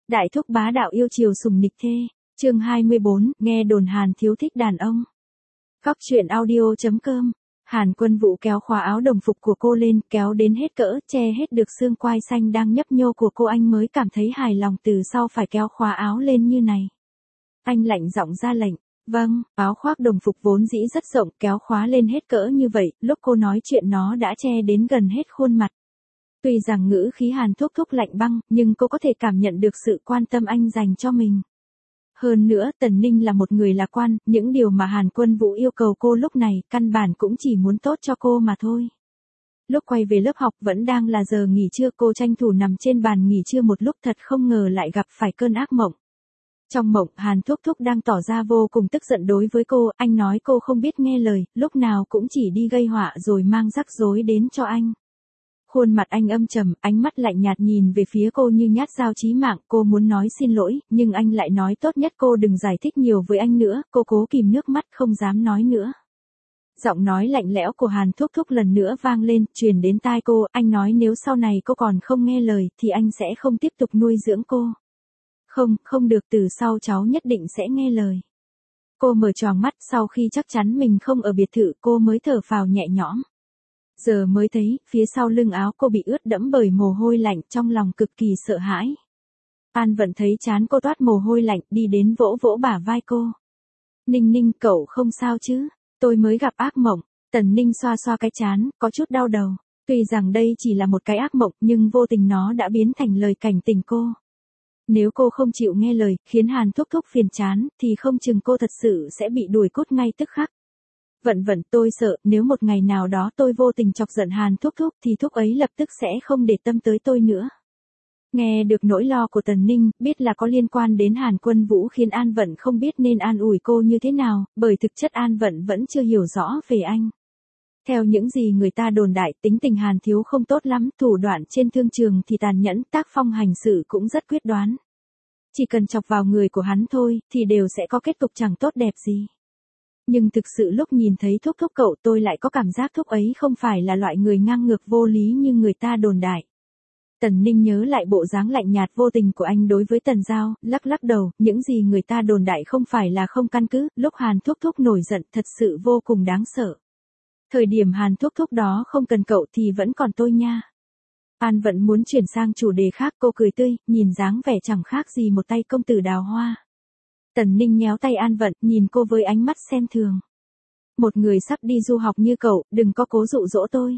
Đại thúc bá đạo yêu chiều sùng nịch thê, chương 24, nghe đồn Hàn Thiếu thích đàn ông. Góc truyện audio.com. Hàn Quân Vũ kéo khóa áo đồng phục của cô lên, kéo đến hết cỡ, che hết được xương quai xanh đang nhấp nhô của cô. Anh mới cảm thấy hài lòng từ sau phải kéo khóa áo lên như này. Anh lạnh giọng ra lệnh. Vâng, áo khoác đồng phục vốn dĩ rất rộng, kéo khóa lên hết cỡ như vậy, lúc cô nói chuyện nó đã che đến gần hết khuôn mặt. Tuy rằng ngữ khí Hàn Thúc Thúc lạnh băng, nhưng cô có thể cảm nhận được sự quan tâm anh dành cho mình. Hơn nữa, Tần Ninh là một người lạc quan, những điều mà Hàn Quân Vũ yêu cầu cô lúc này, căn bản cũng chỉ muốn tốt cho cô mà thôi. Lúc quay về lớp học vẫn đang là giờ nghỉ trưa, cô tranh thủ nằm trên bàn nghỉ trưa một lúc, thật không ngờ lại gặp phải cơn ác mộng. Trong mộng, Hàn Thúc Thúc đang tỏ ra vô cùng tức giận đối với cô, anh nói cô không biết nghe lời, lúc nào cũng chỉ đi gây họa rồi mang rắc rối đến cho anh. Khuôn mặt anh âm trầm, ánh mắt lạnh nhạt nhìn về phía cô như nhát dao chí mạng. Cô muốn nói xin lỗi, nhưng anh lại nói tốt nhất cô đừng giải thích nhiều với anh nữa. Cô cố kìm nước mắt không dám nói nữa. Giọng nói lạnh lẽo của Hàn Thúc Thúc lần nữa vang lên, truyền đến tai cô. Anh nói nếu sau này cô còn không nghe lời, thì anh sẽ không tiếp tục nuôi dưỡng cô. Không được, từ sau cháu nhất định sẽ nghe lời. Cô mở tròn mắt, sau khi chắc chắn mình không ở biệt thự, cô mới thở phào nhẹ nhõm. Giờ mới thấy, phía sau lưng áo cô bị ướt đẫm bởi mồ hôi lạnh, trong lòng cực kỳ sợ hãi. An Vận thấy trán cô toát mồ hôi lạnh, đi đến vỗ vỗ bả vai cô. Ninh Ninh, cậu không sao chứ? Tôi mới gặp ác mộng. Tần Ninh xoa xoa cái trán, có chút đau đầu. Tuy rằng đây chỉ là một cái ác mộng, nhưng vô tình nó đã biến thành lời cảnh tỉnh cô. Nếu cô không chịu nghe lời, khiến Hàn Thúc Thúc phiền chán, thì không chừng cô thật sự sẽ bị đuổi cút ngay tức khắc. Vận, tôi sợ, nếu một ngày nào đó tôi vô tình chọc giận Hàn Thúc Thúc thì thúc ấy lập tức sẽ không để tâm tới tôi nữa. Nghe được nỗi lo của Tần Ninh, biết là có liên quan đến Hàn Quân Vũ, khiến An Vận không biết nên an ủi cô như thế nào, bởi thực chất An Vận vẫn chưa hiểu rõ về anh. Theo những gì người ta đồn đại, tính tình Hàn Thiếu không tốt lắm, thủ đoạn trên thương trường thì tàn nhẫn, tác phong hành sự cũng rất quyết đoán. Chỉ cần chọc vào người của hắn thôi, thì đều sẽ có kết cục chẳng tốt đẹp gì. Nhưng thực sự lúc nhìn thấy Thúc Thúc cậu, tôi lại có cảm giác thúc ấy không phải là loại người ngang ngược vô lý như người ta đồn đại. Tần Ninh nhớ lại bộ dáng lạnh nhạt vô tình của anh đối với Tần Giao, lắc đầu, những gì người ta đồn đại không phải là không căn cứ, lúc Hàn Thúc Thúc nổi giận thật sự vô cùng đáng sợ. Thời điểm Hàn Thúc Thúc đó không cần cậu thì vẫn còn tôi nha. An Vận muốn chuyển sang chủ đề khác, cô cười tươi, nhìn dáng vẻ chẳng khác gì một tay công tử đào hoa. Tần Ninh nhéo tay An Vận, nhìn cô với ánh mắt xem thường. Một người sắp đi du học như cậu, đừng có cố dụ dỗ tôi.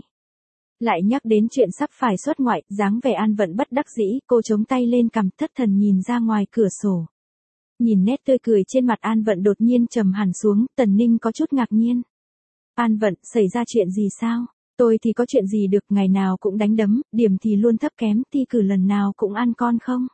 Lại nhắc đến chuyện sắp phải xuất ngoại, dáng vẻ An Vận bất đắc dĩ, cô chống tay lên cằm, thất thần nhìn ra ngoài cửa sổ. Nhìn nét tươi cười trên mặt An Vận đột nhiên trầm hẳn xuống, Tần Ninh có chút ngạc nhiên. An Vận, xảy ra chuyện gì sao? Tôi thì có chuyện gì được, ngày nào cũng đánh đấm, điểm thì luôn thấp kém, thi cử lần nào cũng ăn con không?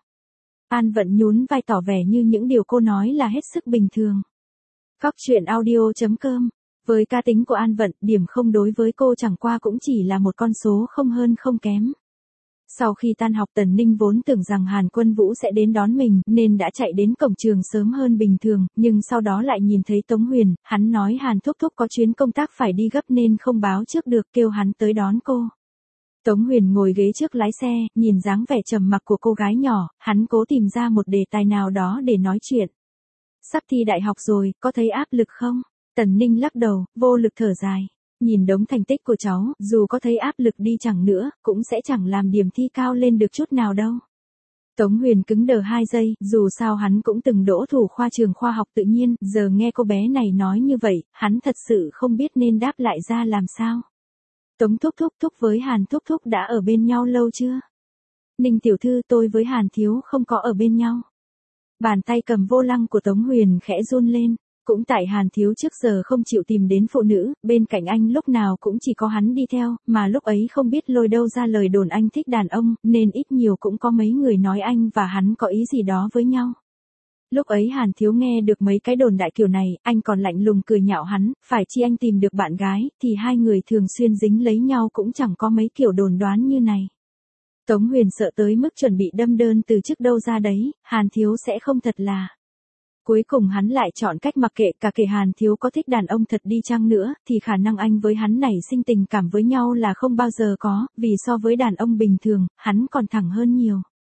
An Vận nhún vai tỏ vẻ như những điều cô nói là hết sức bình thường. Góc truyện audio.com. Với cá tính của An Vận, điểm không đối với cô chẳng qua cũng chỉ là một con số không hơn không kém. Sau khi tan học, Tần Ninh vốn tưởng rằng Hàn Quân Vũ sẽ đến đón mình, nên đã chạy đến cổng trường sớm hơn bình thường, nhưng sau đó lại nhìn thấy Tống Huyền, hắn nói Hàn Thúc Thúc có chuyến công tác phải đi gấp nên không báo trước được, kêu hắn tới đón cô. Tống Huyền ngồi ghế trước lái xe, nhìn dáng vẻ trầm mặc của cô gái nhỏ, hắn cố tìm ra một đề tài nào đó để nói chuyện. Sắp thi đại học rồi, có thấy áp lực không? Tần Ninh lắc đầu, vô lực thở dài. Nhìn đống thành tích của cháu, dù có thấy áp lực đi chẳng nữa, cũng sẽ chẳng làm điểm thi cao lên được chút nào đâu. Tống Huyền cứng đờ 2 giây, dù sao hắn cũng từng đỗ thủ khoa trường khoa học tự nhiên, giờ nghe cô bé này nói như vậy, hắn thật sự không biết nên đáp lại ra làm sao. Tống Thúc với Hàn Thúc Thúc đã ở bên nhau lâu chưa? Ninh tiểu thư, tôi với Hàn Thiếu không có ở bên nhau. Bàn tay cầm vô lăng của Tống Huyền khẽ run lên. Cũng tại Hàn Thiếu trước giờ không chịu tìm đến phụ nữ, bên cạnh anh lúc nào cũng chỉ có hắn đi theo, mà lúc ấy không biết lôi đâu ra lời đồn anh thích đàn ông, nên ít nhiều cũng có mấy người nói anh và hắn có ý gì đó với nhau. Lúc ấy Hàn Thiếu nghe được mấy cái đồn đại kiểu này, anh còn lạnh lùng cười nhạo hắn, phải chi anh tìm được bạn gái, thì hai người thường xuyên dính lấy nhau cũng chẳng có mấy kiểu đồn đoán như này. Tống Huyền sợ tới mức chuẩn bị đâm đơn từ chức đâu ra đấy, Hàn Thiếu sẽ không thật là. Cuối cùng hắn lại chọn cách mặc kệ, cả kể Hàn Thiếu có thích đàn ông thật đi chăng nữa, thì khả năng anh với hắn nảy sinh tình cảm với nhau là không bao giờ có, vì so với đàn ông bình thường, hắn còn thẳng hơn nhiều.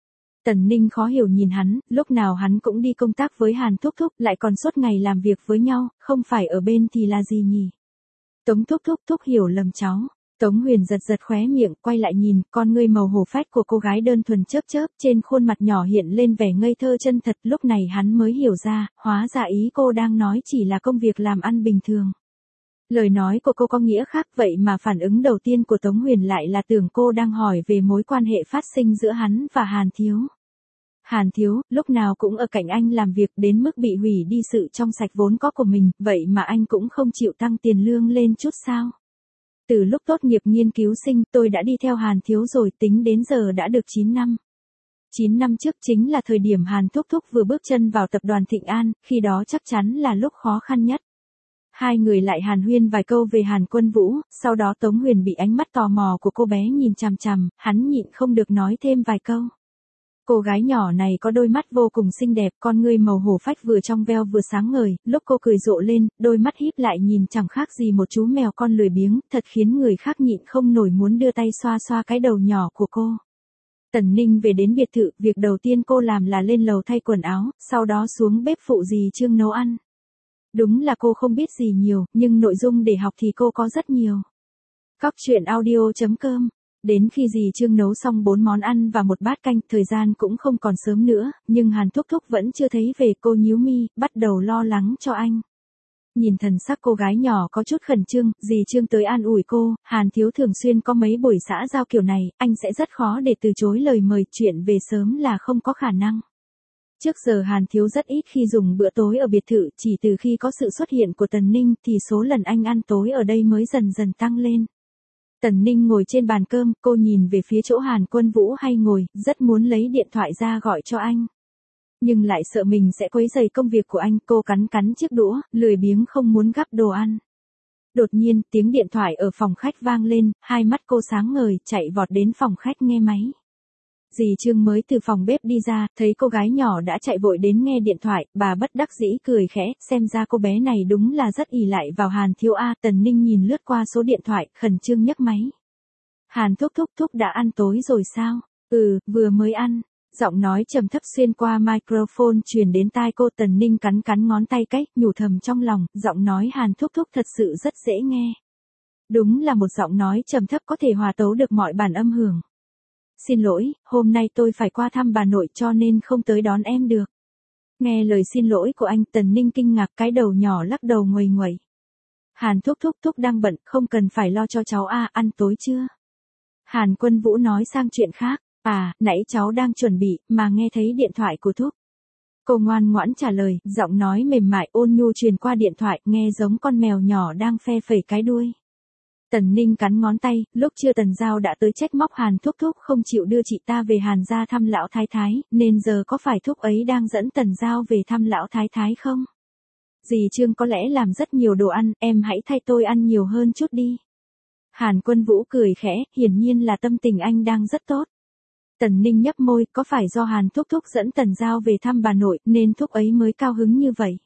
Tần Ninh khó hiểu nhìn hắn, lúc nào hắn cũng đi công tác với Hàn Thúc Thúc, lại còn suốt ngày làm việc với nhau, không phải ở bên thì là gì nhỉ? Tống Thúc hiểu lầm cháu. Tống Huyền giật giật khóe miệng, quay lại nhìn, con ngươi màu hổ phách của cô gái đơn thuần chớp chớp, trên khuôn mặt nhỏ hiện lên vẻ ngây thơ chân thật, lúc này hắn mới hiểu ra, hóa ra ý cô đang nói chỉ là công việc làm ăn bình thường. Lời nói của cô có nghĩa khác vậy mà phản ứng đầu tiên của Tống Huyền lại là tưởng cô đang hỏi về mối quan hệ phát sinh giữa hắn và Hàn Thiếu. Hàn Thiếu, lúc nào cũng ở cạnh anh làm việc đến mức bị hủy đi sự trong sạch vốn có của mình, vậy mà anh cũng không chịu tăng tiền lương lên chút sao? Từ lúc tốt nghiệp nghiên cứu sinh tôi đã đi theo Hàn Thiếu rồi, tính đến giờ đã được 9 năm. 9 năm trước chính là thời điểm Hàn Thúc Thúc vừa bước chân vào tập đoàn Thịnh An, khi đó chắc chắn là lúc khó khăn nhất. Hai người lại hàn huyên vài câu về Hàn Quân Vũ, sau đó Tống Huyền bị ánh mắt tò mò của cô bé nhìn chằm chằm, hắn nhịn không được nói thêm vài câu. Cô gái nhỏ này có đôi mắt vô cùng xinh đẹp, con ngươi màu hổ phách vừa trong veo vừa sáng ngời, lúc cô cười rộ lên, đôi mắt híp lại nhìn chẳng khác gì một chú mèo con lười biếng, thật khiến người khác nhịn không nổi muốn đưa tay xoa xoa cái đầu nhỏ của cô. Tần Ninh về đến biệt thự, việc đầu tiên cô làm là lên lầu thay quần áo, sau đó xuống bếp phụ dì Trương nấu ăn. Đúng là cô không biết gì nhiều, nhưng nội dung để học thì cô có rất nhiều. Cóc truyện audio.com. Đến khi dì Trương nấu xong 4 món ăn và một bát canh, thời gian cũng không còn sớm nữa, nhưng Hàn Thúc Thúc vẫn chưa thấy về, cô nhíu mi, bắt đầu lo lắng cho anh. Nhìn thần sắc cô gái nhỏ có chút khẩn trương, dì Trương tới an ủi cô, Hàn Thiếu thường xuyên có mấy buổi xã giao kiểu này, anh sẽ rất khó để từ chối lời mời, chuyện về sớm là không có khả năng. Trước giờ Hàn Thiếu rất ít khi dùng bữa tối ở biệt thự, chỉ từ khi có sự xuất hiện của Tần Ninh thì số lần anh ăn tối ở đây mới dần dần tăng lên. Tần Ninh ngồi trên bàn cơm, cô nhìn về phía chỗ Hàn Quân Vũ hay ngồi, rất muốn lấy điện thoại ra gọi cho anh. Nhưng lại sợ mình sẽ quấy rầy công việc của anh, cô cắn chiếc đũa, lười biếng không muốn gắp đồ ăn. Đột nhiên, tiếng điện thoại ở phòng khách vang lên, hai mắt cô sáng ngời, chạy vọt đến phòng khách nghe máy. Dì Trương mới từ phòng bếp đi ra, thấy cô gái nhỏ đã chạy vội đến nghe điện thoại, bà bất đắc dĩ cười khẽ, xem ra cô bé này đúng là rất ỷ lại vào Hàn Thiếu A. Tần Ninh nhìn lướt qua số điện thoại, khẩn trương nhấc máy. Hàn Thúc đã ăn tối rồi sao? Ừ, vừa mới ăn. Giọng nói trầm thấp xuyên qua microphone truyền đến tai cô. Tần Ninh cắn ngón tay cách, nhủ thầm trong lòng, giọng nói Hàn Thúc thật sự rất dễ nghe. Đúng là một giọng nói trầm thấp có thể hòa tấu được mọi bản âm hưởng. Xin lỗi, hôm nay tôi phải qua thăm bà nội cho nên không tới đón em được. Nghe lời xin lỗi của anh, Tần Ninh kinh ngạc, cái đầu nhỏ lắc đầu nguầy nguẩy. Hàn Thúc đang bận, không cần phải lo cho cháu a. Ăn tối chưa? Hàn Quân Vũ nói sang chuyện khác. À, nãy cháu đang chuẩn bị, mà nghe thấy điện thoại của Thúc. Cô ngoan ngoãn trả lời, giọng nói mềm mại ôn nhu truyền qua điện thoại, nghe giống con mèo nhỏ đang phe phẩy cái đuôi. Tần Ninh cắn ngón tay, lúc chưa Tần Giao đã tới trách móc Hàn Thúc không chịu đưa chị ta về Hàn gia thăm lão thái thái, nên giờ có phải Thúc ấy đang dẫn Tần Giao về thăm lão thái thái không? Dì Trương có lẽ làm rất nhiều đồ ăn, em hãy thay tôi ăn nhiều hơn chút đi. Hàn Quân Vũ cười khẽ, hiển nhiên là tâm tình anh đang rất tốt. Tần Ninh nhấp môi, có phải do Hàn Thúc dẫn Tần Giao về thăm bà nội, nên Thúc ấy mới cao hứng như vậy?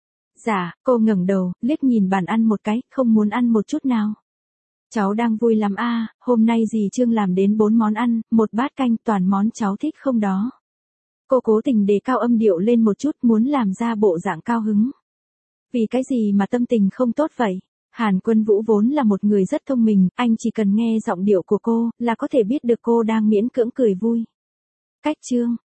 Dạ, cô ngẩng đầu, liếc nhìn bàn ăn một cái, không muốn ăn một chút nào. Cháu đang vui lắm a, hôm nay dì Trương làm đến 4 món ăn, một bát canh, toàn món cháu thích không đó. Cô cố tình đề cao âm điệu lên một chút, muốn làm ra bộ dạng cao hứng. Vì cái gì mà tâm tình không tốt vậy? Hàn Quân Vũ vốn là một người rất thông minh, anh chỉ cần nghe giọng điệu của cô, là có thể biết được cô đang miễn cưỡng cười vui. Cách Trương,